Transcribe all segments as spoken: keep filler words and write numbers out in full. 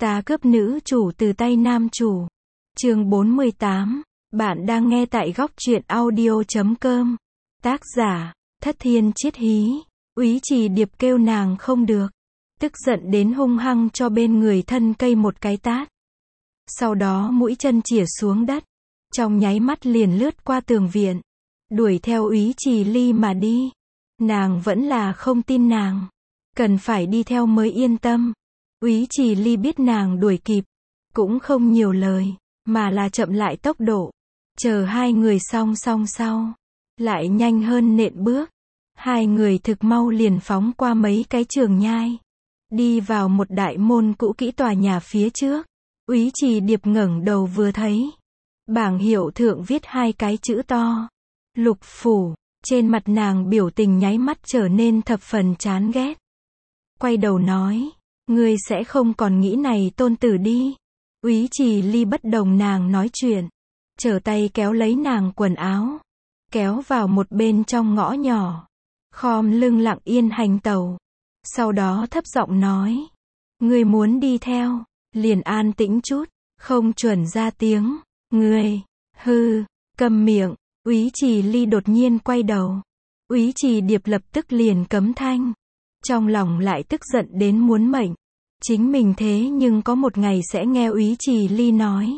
Ta cướp nữ chủ từ tay nam chủ. Chương bốn mươi tám. Bạn đang nghe tại góc truyện audio chấm com. Tác giả, Thất Thiên Chiết Hí. Úy Trì Điệp kêu nàng không được. Tức giận đến hung hăng cho bên người thân cây một cái tát. Sau đó mũi chân chĩa xuống đất. Trong nháy mắt liền lướt qua tường viện. Đuổi theo Úy Trì Ly mà đi. Nàng vẫn là không tin nàng. Cần phải đi theo mới yên tâm. Úy Trì Ly biết nàng đuổi kịp. Cũng không nhiều lời. Mà là chậm lại tốc độ. Chờ hai người song song sau. Lại nhanh hơn nện bước. Hai người thực mau liền phóng qua mấy cái trường nhai. Đi vào một đại môn cũ kỹ tòa nhà phía trước. Úy Trì Điệp ngẩng đầu vừa thấy. Bảng hiệu thượng viết hai cái chữ to. Lục phủ. Trên mặt nàng biểu tình nháy mắt trở nên thập phần chán ghét. Quay đầu nói. Ngươi sẽ không còn nghĩ này tôn tử đi. Úy Trì Ly bất đồng nàng nói chuyện. Trở tay kéo lấy nàng quần áo. Kéo vào một bên trong ngõ nhỏ. Khom lưng lặng yên hành tàu. Sau đó thấp giọng nói. Ngươi muốn đi theo. Liền an tĩnh chút. Không chuẩn ra tiếng. Ngươi. Hư. Câm miệng. Úy Trì Ly đột nhiên quay đầu. Úy Trì Điệp lập tức liền cấm thanh. Trong lòng lại tức giận đến muốn mệnh. Chính mình thế nhưng có một ngày sẽ nghe Úy Trì Ly nói.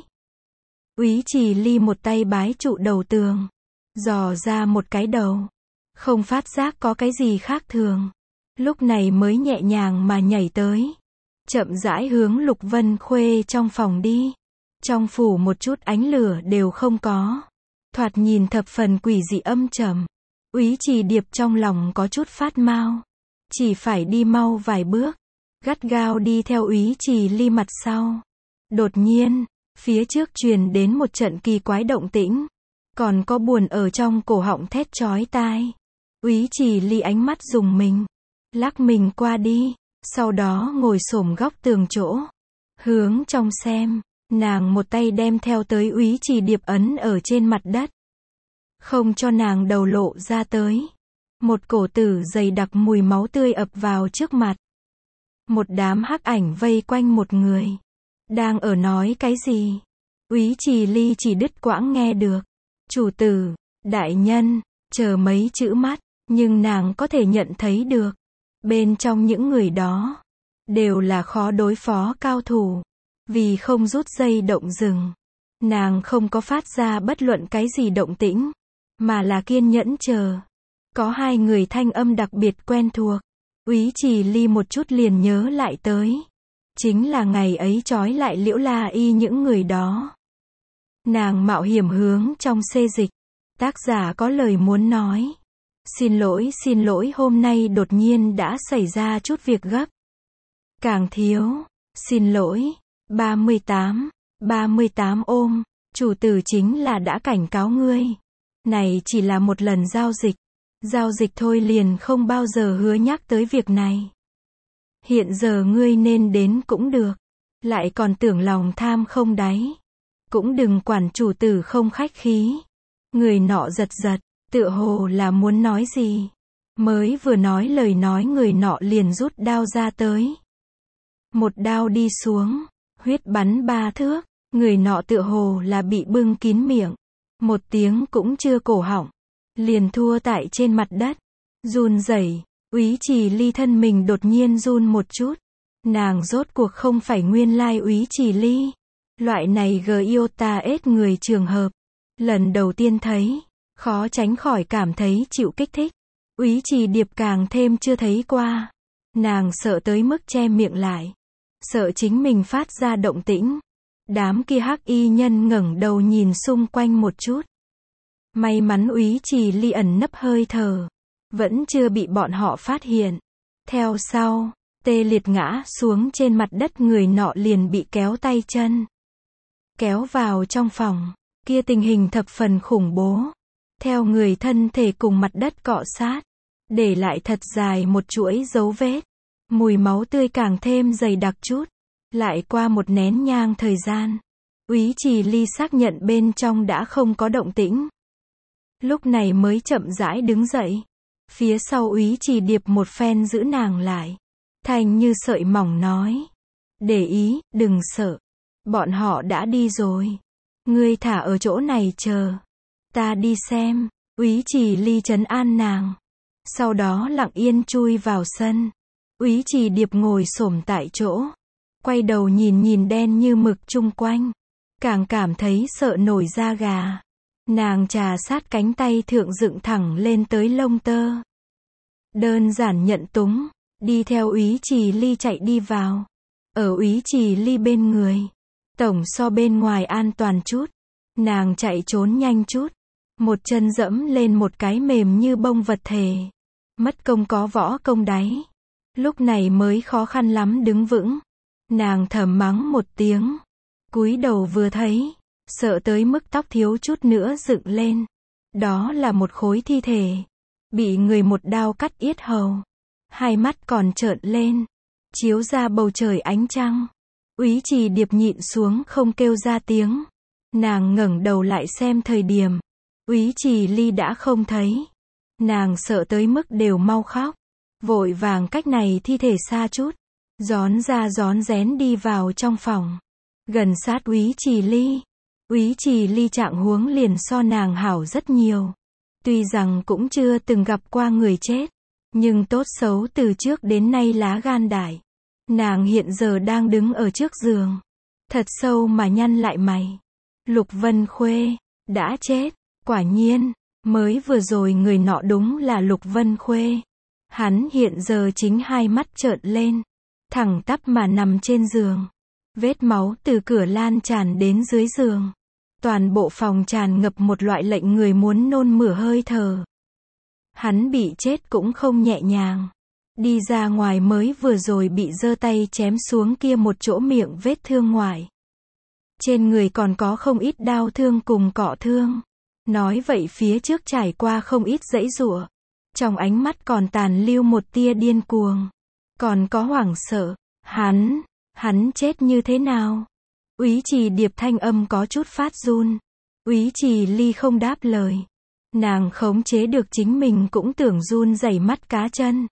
Úy Trì Ly một tay bái trụ đầu tường. Dò ra một cái đầu. Không phát giác có cái gì khác thường. Lúc này mới nhẹ nhàng mà nhảy tới. Chậm rãi hướng Lục Vân Khuê trong phòng đi. Trong phủ một chút ánh lửa đều không có. Thoạt nhìn thập phần quỷ dị âm trầm. Úy Trì Điệp trong lòng có chút phát mau. Chỉ phải đi mau vài bước. Gắt gao đi theo Úy Trì Ly mặt sau. Đột nhiên, phía trước truyền đến một trận kỳ quái động tĩnh. Còn có buồn ở trong cổ họng thét chói tai. Úy Trì Ly ánh mắt rùng mình. Lắc mình qua đi. Sau đó ngồi xổm góc tường chỗ. Hướng trong xem. Nàng một tay đem theo tới Úy Trì Điệp ấn ở trên mặt đất. Không cho nàng đầu lộ ra tới. Một cổ tử dày đặc mùi máu tươi ập vào trước mặt. Một đám hắc ảnh vây quanh một người. Đang ở nói cái gì? Úy Trì Ly chỉ đứt quãng nghe được. Chủ tử, đại nhân, chờ mấy chữ mắt. Nhưng nàng có thể nhận thấy được. Bên trong những người đó. Đều là khó đối phó cao thủ. Vì không rút dây động rừng. Nàng không có phát ra bất luận cái gì động tĩnh. Mà là kiên nhẫn chờ. Có hai người thanh âm đặc biệt quen thuộc. Úy Trì Ly một chút liền nhớ lại tới. Chính là ngày ấy trói lại Liễu La Y những người đó. Nàng mạo hiểm hướng trong xê dịch. Tác giả có lời muốn nói. Xin lỗi xin lỗi hôm nay đột nhiên đã xảy ra chút việc gấp. Càng thiếu. Xin lỗi. ba mươi tám. ba mươi tám ôm. Chủ tử chính là đã cảnh cáo ngươi. Này chỉ là một lần giao dịch. Giao dịch thôi liền không bao giờ hứa nhắc tới việc này. Hiện giờ ngươi nên đến cũng được. Lại còn tưởng lòng tham không đáy. Cũng đừng quản chủ tử không khách khí. Người nọ giật giật, tựa hồ là muốn nói gì. Mới vừa nói lời nói người nọ liền rút đao ra tới. Một đao đi xuống, huyết bắn ba thước. Người nọ tựa hồ là bị bưng kín miệng. Một tiếng cũng chưa cổ họng. Liền thua tại trên mặt đất. Run rẩy. Úy Trì Ly thân mình đột nhiên run một chút. Nàng rốt cuộc không phải nguyên lai Úy Trì Ly. Loại này giota ết người trường hợp. Lần đầu tiên thấy. Khó tránh khỏi cảm thấy chịu kích thích. Úy Trì Điệp càng thêm chưa thấy qua. Nàng sợ tới mức che miệng lại. Sợ chính mình phát ra động tĩnh. Đám kia hắc y nhân ngẩng đầu nhìn xung quanh một chút. May mắn Úy Trì Ly ẩn nấp hơi thở. Vẫn chưa bị bọn họ phát hiện. Theo sau, tê liệt ngã xuống trên mặt đất người nọ liền bị kéo tay chân. Kéo vào trong phòng. Kia tình hình thập phần khủng bố. Theo người thân thể cùng mặt đất cọ sát. Để lại thật dài một chuỗi dấu vết. Mùi máu tươi càng thêm dày đặc chút. Lại qua một nén nhang thời gian. Úy Trì Ly xác nhận bên trong đã không có động tĩnh. Lúc này mới chậm rãi đứng dậy. Phía sau Úy Trì Điệp một phen giữ nàng lại. Thanh như sợi mỏng nói. Để ý, đừng sợ. Bọn họ đã đi rồi. Ngươi thả ở chỗ này chờ. Ta đi xem. Úy Trì Ly trấn an nàng. Sau đó lặng yên chui vào sân. Úy Trì Điệp ngồi xổm tại chỗ. Quay đầu nhìn nhìn đen như mực chung quanh. Càng cảm thấy sợ nổi da gà. Nàng trà sát cánh tay thượng dựng thẳng lên tới lông tơ. Đơn giản nhận túng. Đi theo Úy Trì Ly chạy đi vào. Ở Úy Trì Ly bên người. Tổng so bên ngoài an toàn chút. Nàng chạy trốn nhanh chút. Một chân dẫm lên một cái mềm như bông vật thể. Mất công có võ công đáy. Lúc này mới khó khăn lắm đứng vững. Nàng thầm mắng một tiếng. Cúi đầu vừa thấy. Sợ tới mức tóc thiếu chút nữa dựng lên. Đó là một khối thi thể. Bị người một đao cắt yết hầu. Hai mắt còn trợn lên. Chiếu ra bầu trời ánh trăng. Úy Trì Điệp nhịn xuống không kêu ra tiếng. Nàng ngẩng đầu lại xem thời điểm. Úy Trì Ly đã không thấy. Nàng sợ tới mức đều mau khóc. Vội vàng cách này thi thể xa chút. Gión ra gión rén đi vào trong phòng. Gần sát Úy Trì Ly. Úy Trì Ly trạng huống liền so nàng hảo rất nhiều. Tuy rằng cũng chưa từng gặp qua người chết. Nhưng tốt xấu từ trước đến nay lá gan đại. Nàng hiện giờ đang đứng ở trước giường. Thật sâu mà nhăn lại mày. Lục Vân Khuê. Đã chết. Quả nhiên. Mới vừa rồi người nọ đúng là Lục Vân Khuê. Hắn hiện giờ chính hai mắt trợn lên. Thẳng tắp mà nằm trên giường. Vết máu từ cửa lan tràn đến dưới giường. Toàn bộ phòng tràn ngập một loại lệnh người muốn nôn mửa hơi thở. Hắn bị chết cũng không nhẹ nhàng. Đi ra ngoài mới vừa rồi bị giơ tay chém xuống kia một chỗ miệng vết thương ngoài. Trên người còn có không ít đau thương cùng cọ thương. Nói vậy phía trước trải qua không ít giãy giụa. Trong ánh mắt còn tàn lưu một tia điên cuồng. Còn có hoảng sợ. Hắn, hắn chết như thế nào? Úy Trì Điệp thanh âm có chút phát run. Úy Trì Ly không đáp lời. Nàng khống chế được chính mình cũng tưởng run rẩy mắt cá chân.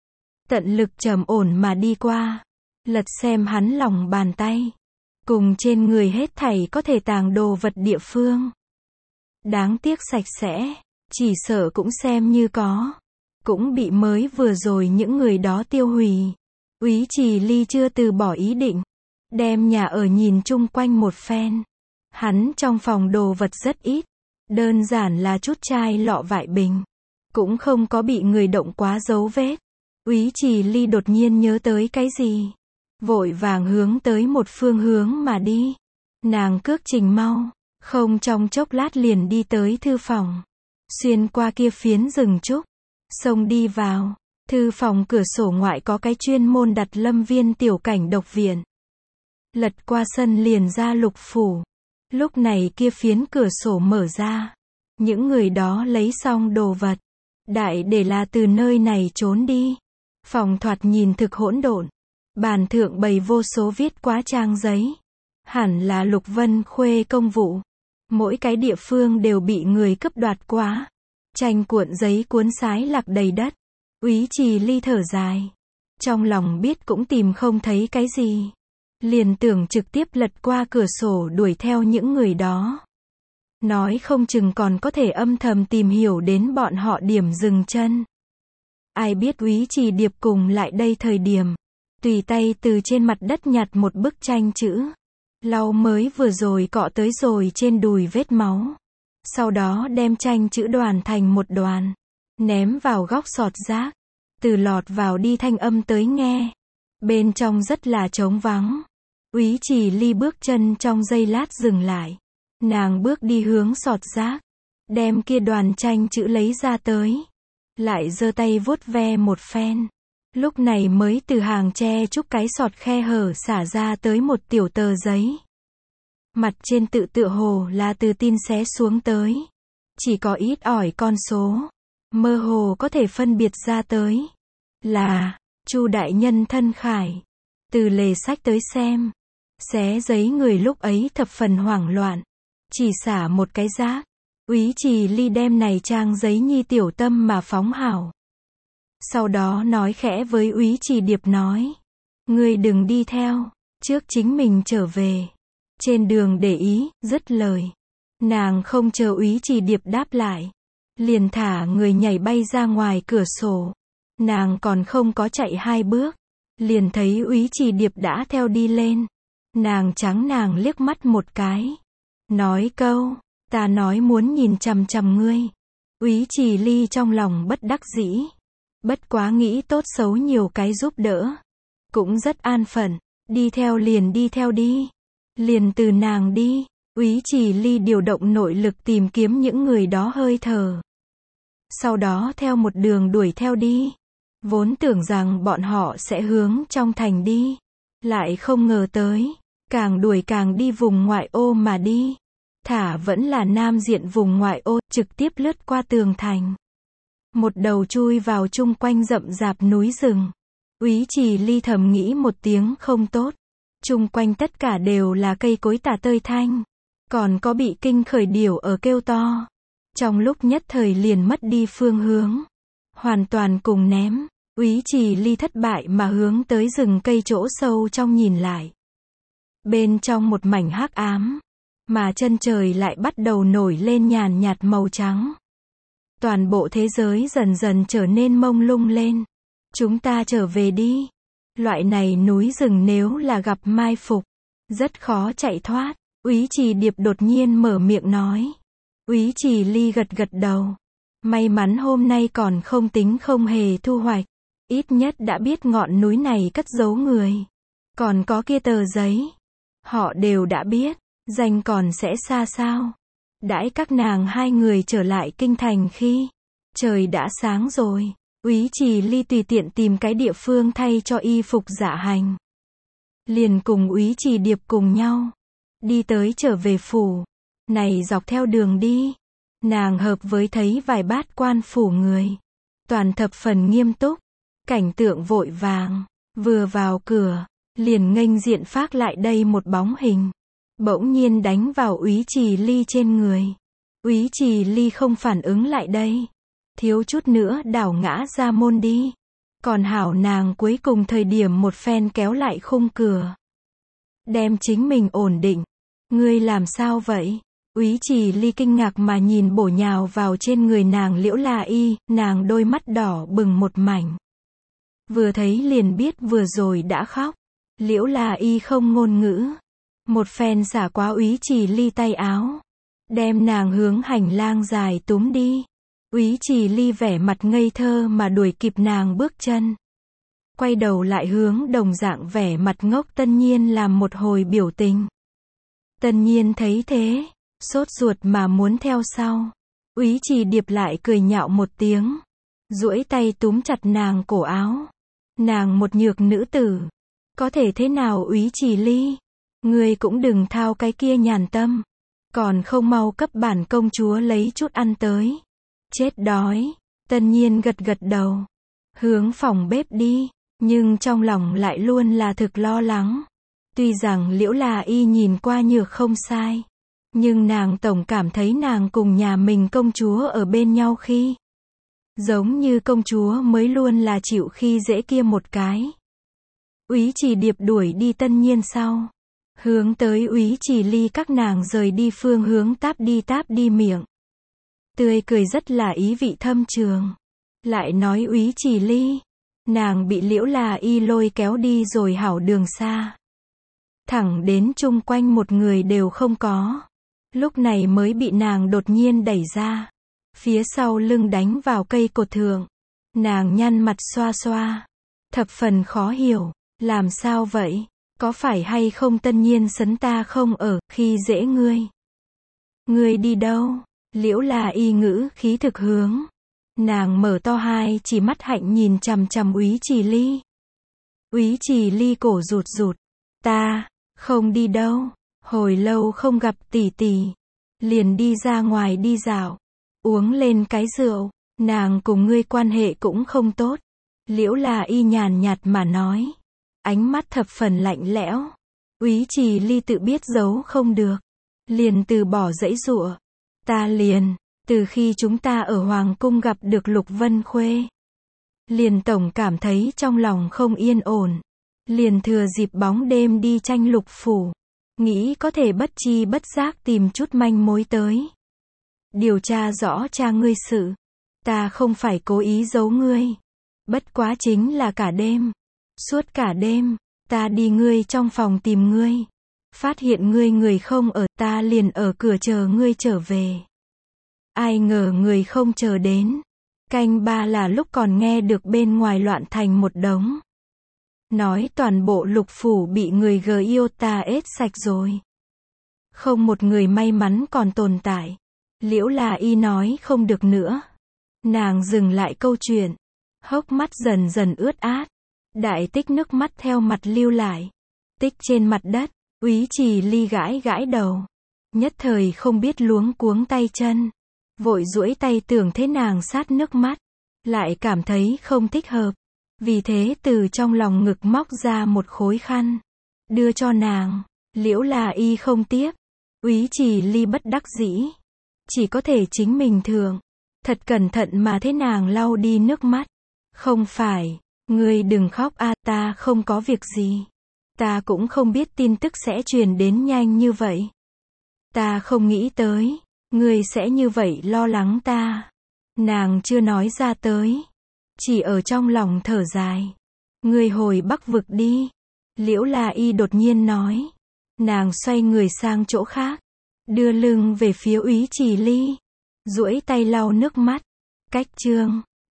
Tận lực trầm ổn mà đi qua. Lật xem hắn lòng bàn tay. Cùng trên người hết thảy có thể tàng đồ vật địa phương. Đáng tiếc sạch sẽ. Chỉ sợ cũng xem như có. Cũng bị mới vừa rồi những người đó tiêu hủy. Úy Trì Ly chưa từ bỏ ý định. Đem nhà ở nhìn chung quanh một phen. Hắn trong phòng đồ vật rất ít. Đơn giản là chút chai lọ vại bình. Cũng không có bị người động quá dấu vết. Úy Trì Ly đột nhiên nhớ tới cái gì. Vội vàng hướng tới một phương hướng mà đi. Nàng cước trình mau. Không trong chốc lát liền đi tới thư phòng. Xuyên qua kia phiến rừng trúc. Xông đi vào. Thư phòng cửa sổ ngoại có cái chuyên môn đặt lâm viên tiểu cảnh độc viện. Lật qua sân liền ra lục phủ. Lúc này kia phiến cửa sổ mở ra. Những người đó lấy xong đồ vật. Đại để là từ nơi này trốn đi. Phòng thoạt nhìn thực hỗn độn. Bàn thượng bày vô số viết quá trang giấy. Hẳn là Lục Vân Khuê công vụ. Mỗi cái địa phương đều bị người cướp đoạt quá. Tranh cuộn giấy cuốn sái lạc đầy đất. Úy Trì Ly thở dài. Trong lòng biết cũng tìm không thấy cái gì. Liền tưởng trực tiếp lật qua cửa sổ đuổi theo những người đó. Nói không chừng còn có thể âm thầm tìm hiểu đến bọn họ điểm dừng chân. Ai biết Úy Trì Điệp cùng lại đây thời điểm. Tùy tay từ trên mặt đất nhặt một bức tranh chữ. Lau mới vừa rồi cọ tới rồi trên đùi vết máu. Sau đó đem tranh chữ đoàn thành một đoàn. Ném vào góc sọt rác. Từ lọt vào đi thanh âm tới nghe. Bên trong rất là trống vắng. Úy Trì Ly bước chân trong giây lát dừng lại. Nàng bước đi hướng sọt rác. Đem kia đoàn tranh chữ lấy ra tới. Lại giơ tay vuốt ve một phen. Lúc này mới từ hàng tre chúc cái sọt khe hở xả ra tới một tiểu tờ giấy. Mặt trên tự tựa hồ là từ tin xé xuống tới. Chỉ có ít ỏi con số. Mơ hồ có thể phân biệt ra tới. Là, Chu đại nhân thân khải. Từ lề sách tới xem. Xé giấy người lúc ấy thập phần hoảng loạn. Chỉ xả một cái rác. Úy Trì Ly đem này trang giấy nhi tiểu tâm mà phóng hảo. Sau đó nói khẽ với Úy Trì Điệp nói. Ngươi đừng đi theo. trước chính mình trở về. Trên đường để ý, dứt lời. Nàng không chờ Úy Trì Điệp đáp lại. Liền thả người nhảy bay ra ngoài cửa sổ. Nàng còn không có chạy hai bước. Liền thấy Úy Trì Điệp đã theo đi lên. Nàng trắng nàng liếc mắt một cái. Nói câu, ta nói muốn nhìn chằm chằm ngươi. Úy Trì Ly trong lòng bất đắc dĩ. Bất quá nghĩ tốt xấu nhiều cái giúp đỡ. Cũng rất an phận. Đi theo liền đi theo đi. Liền từ nàng đi. Úy Trì Ly điều động nội lực tìm kiếm những người đó hơi thở. Sau đó theo một đường đuổi theo đi. Vốn tưởng rằng bọn họ sẽ hướng trong thành đi. Lại không ngờ tới. Càng đuổi càng đi vùng ngoại ô mà đi. Thả vẫn là nam diện vùng ngoại ô, trực tiếp lướt qua tường thành. Một đầu chui vào chung quanh rậm rạp núi rừng. Úy Trì Ly thầm nghĩ một tiếng không tốt. Chung quanh tất cả đều là cây cối tả tơi thanh. Còn có bị kinh khởi điểu ở kêu to. Trong lúc nhất thời liền mất đi phương hướng. Hoàn toàn cùng ném. Úy Trì Ly thất bại mà hướng tới rừng cây chỗ sâu trong nhìn lại. Bên trong một mảnh hắc ám. Mà chân trời lại bắt đầu nổi lên nhàn nhạt màu trắng. Toàn bộ thế giới dần dần trở nên mông lung lên. Chúng ta trở về đi. Loại này núi rừng nếu là gặp mai phục. Rất khó chạy thoát. Úy Trì Điệp đột nhiên mở miệng nói. Úy Trì Ly gật gật đầu. May mắn hôm nay còn không tính không hề thu hoạch. Ít nhất đã biết ngọn núi này cất giấu người. Còn có kia tờ giấy. Họ đều đã biết. Danh còn sẽ xa sao. Đãi các nàng hai người trở lại kinh thành khi trời đã sáng rồi. Úy Trì Ly tùy tiện tìm cái địa phương thay cho y phục dạ hành. Liền cùng Úy Trì Điệp cùng nhau. Đi tới trở về phủ. Này dọc theo đường đi. Nàng hợp với thấy vài bát quan phủ người. Toàn thập phần nghiêm túc. Cảnh tượng vội vàng. Vừa vào cửa. Liền nghênh diện phác lại đây một bóng hình. Bỗng nhiên đánh vào Úy Trì Ly trên người. Úy Trì Ly không phản ứng lại đây. Thiếu chút nữa đảo ngã ra môn đi. Còn hảo nàng cuối cùng thời điểm một phen kéo lại khung cửa. Đem chính mình ổn định. Ngươi làm sao vậy? Úy Trì Ly kinh ngạc mà nhìn bổ nhào vào trên người nàng Liễu La Y, nàng đôi mắt đỏ bừng một mảnh. Vừa thấy liền biết vừa rồi đã khóc. Liễu La Y không ngôn ngữ. Một phen xả quá Úy Trì Ly tay áo. Đem nàng hướng hành lang dài túm đi. Úy Trì Ly vẻ mặt ngây thơ mà đuổi kịp nàng bước chân. Quay đầu lại hướng đồng dạng vẻ mặt ngốc Tân Nhiên làm một hồi biểu tình. Tân Nhiên thấy thế, sốt ruột mà muốn theo sau. Úy Trì Điệp lại cười nhạo một tiếng. Duỗi tay túm chặt nàng cổ áo. Nàng một nhược nữ tử. Có thể thế nào Úy Trì Ly? Ngươi cũng đừng thao cái kia nhàn tâm. Còn không mau cấp bản công chúa lấy chút ăn tới. Chết đói. Tân Nhiên gật gật đầu. Hướng phòng bếp đi. Nhưng trong lòng lại luôn là thực lo lắng. Tuy rằng Liễu La Y nhìn qua nhược không sai. Nhưng nàng tổng cảm thấy nàng cùng nhà mình công chúa ở bên nhau khi. Giống như công chúa mới luôn là chịu khi dễ kia một cái. Úy Trì Điệp đuổi đi Tân Nhiên sau. Hướng tới Úy Trì Ly các nàng rời đi phương hướng táp đi táp đi miệng. Tươi cười rất là ý vị thâm trường. Lại nói Úy Trì Ly. Nàng bị Liễu La Y lôi kéo đi rồi hảo đường xa. Thẳng đến chung quanh một người đều không có. Lúc này mới bị nàng đột nhiên đẩy ra. Phía sau lưng đánh vào cây cột thượng. Nàng nhăn mặt xoa xoa. Thập phần khó hiểu. Làm sao vậy? Có phải hay không Tân Nhiên sấn ta không ở, khi dễ ngươi? Ngươi đi đâu? Liễu La Y ngữ khí thực hướng. Nàng mở to hai chỉ mắt hạnh nhìn chằm chằm Úy Trì Ly. Úy Trì Ly cổ rụt rụt. Ta, không đi đâu. Hồi lâu không gặp tỷ tỷ. Liền đi ra ngoài đi dạo. Uống lên cái rượu. Nàng cùng ngươi quan hệ cũng không tốt. Liễu La Y nhàn nhạt mà nói. Ánh mắt thập phần lạnh lẽo. Úy Trì Ly tự biết giấu không được. Liền từ bỏ dãy dụa. Ta liền, từ khi chúng ta ở Hoàng Cung gặp được Lục Vân Khuê. Liền tổng cảm thấy trong lòng không yên ổn. liền thừa dịp bóng đêm đi tranh Lục phủ. Nghĩ có thể bất chi bất giác tìm chút manh mối tới. Điều tra rõ cha ngươi sự. Ta không phải cố ý giấu ngươi. Bất quá chính là cả đêm. Suốt cả đêm, ta đi ngươi trong phòng tìm ngươi. Phát hiện ngươi người không ở, ta liền ở cửa chờ ngươi trở về. Ai ngờ người không chờ đến. Canh ba là lúc còn nghe được bên ngoài loạn thành một đống. Nói toàn bộ Lục phủ bị người gờ yêu ta ết sạch rồi. Không một người may mắn còn tồn tại. Liễu là y nói không được nữa. Nàng dừng lại câu chuyện. Hốc mắt dần dần ướt át. Đại tích nước mắt theo mặt lưu lại. Tích trên mặt đất. Úy Trì Ly gãi gãi đầu. Nhất thời không biết luống cuống tay chân. Vội duỗi tay tưởng thế nàng sát nước mắt. Lại cảm thấy không thích hợp. Vì thế từ trong lòng ngực móc ra một khối khăn. Đưa cho nàng. Liễu là y không tiếp. Úy Trì Ly bất đắc dĩ. Chỉ có thể chính mình thường. Thật cẩn thận mà thế nàng lau đi nước mắt. Không phải. Ngươi đừng khóc a, ta không có việc gì. Ta cũng không biết tin tức sẽ truyền đến nhanh như vậy. Ta không nghĩ tới. Ngươi sẽ như vậy lo lắng ta. Nàng chưa nói ra tới. Chỉ ở trong lòng thở dài. Ngươi hồi Bắc vực đi. Liễu là y đột nhiên nói. Nàng xoay người sang chỗ khác. Đưa lưng về phía Úy Trì Ly. Duỗi tay lau nước mắt. Cách chương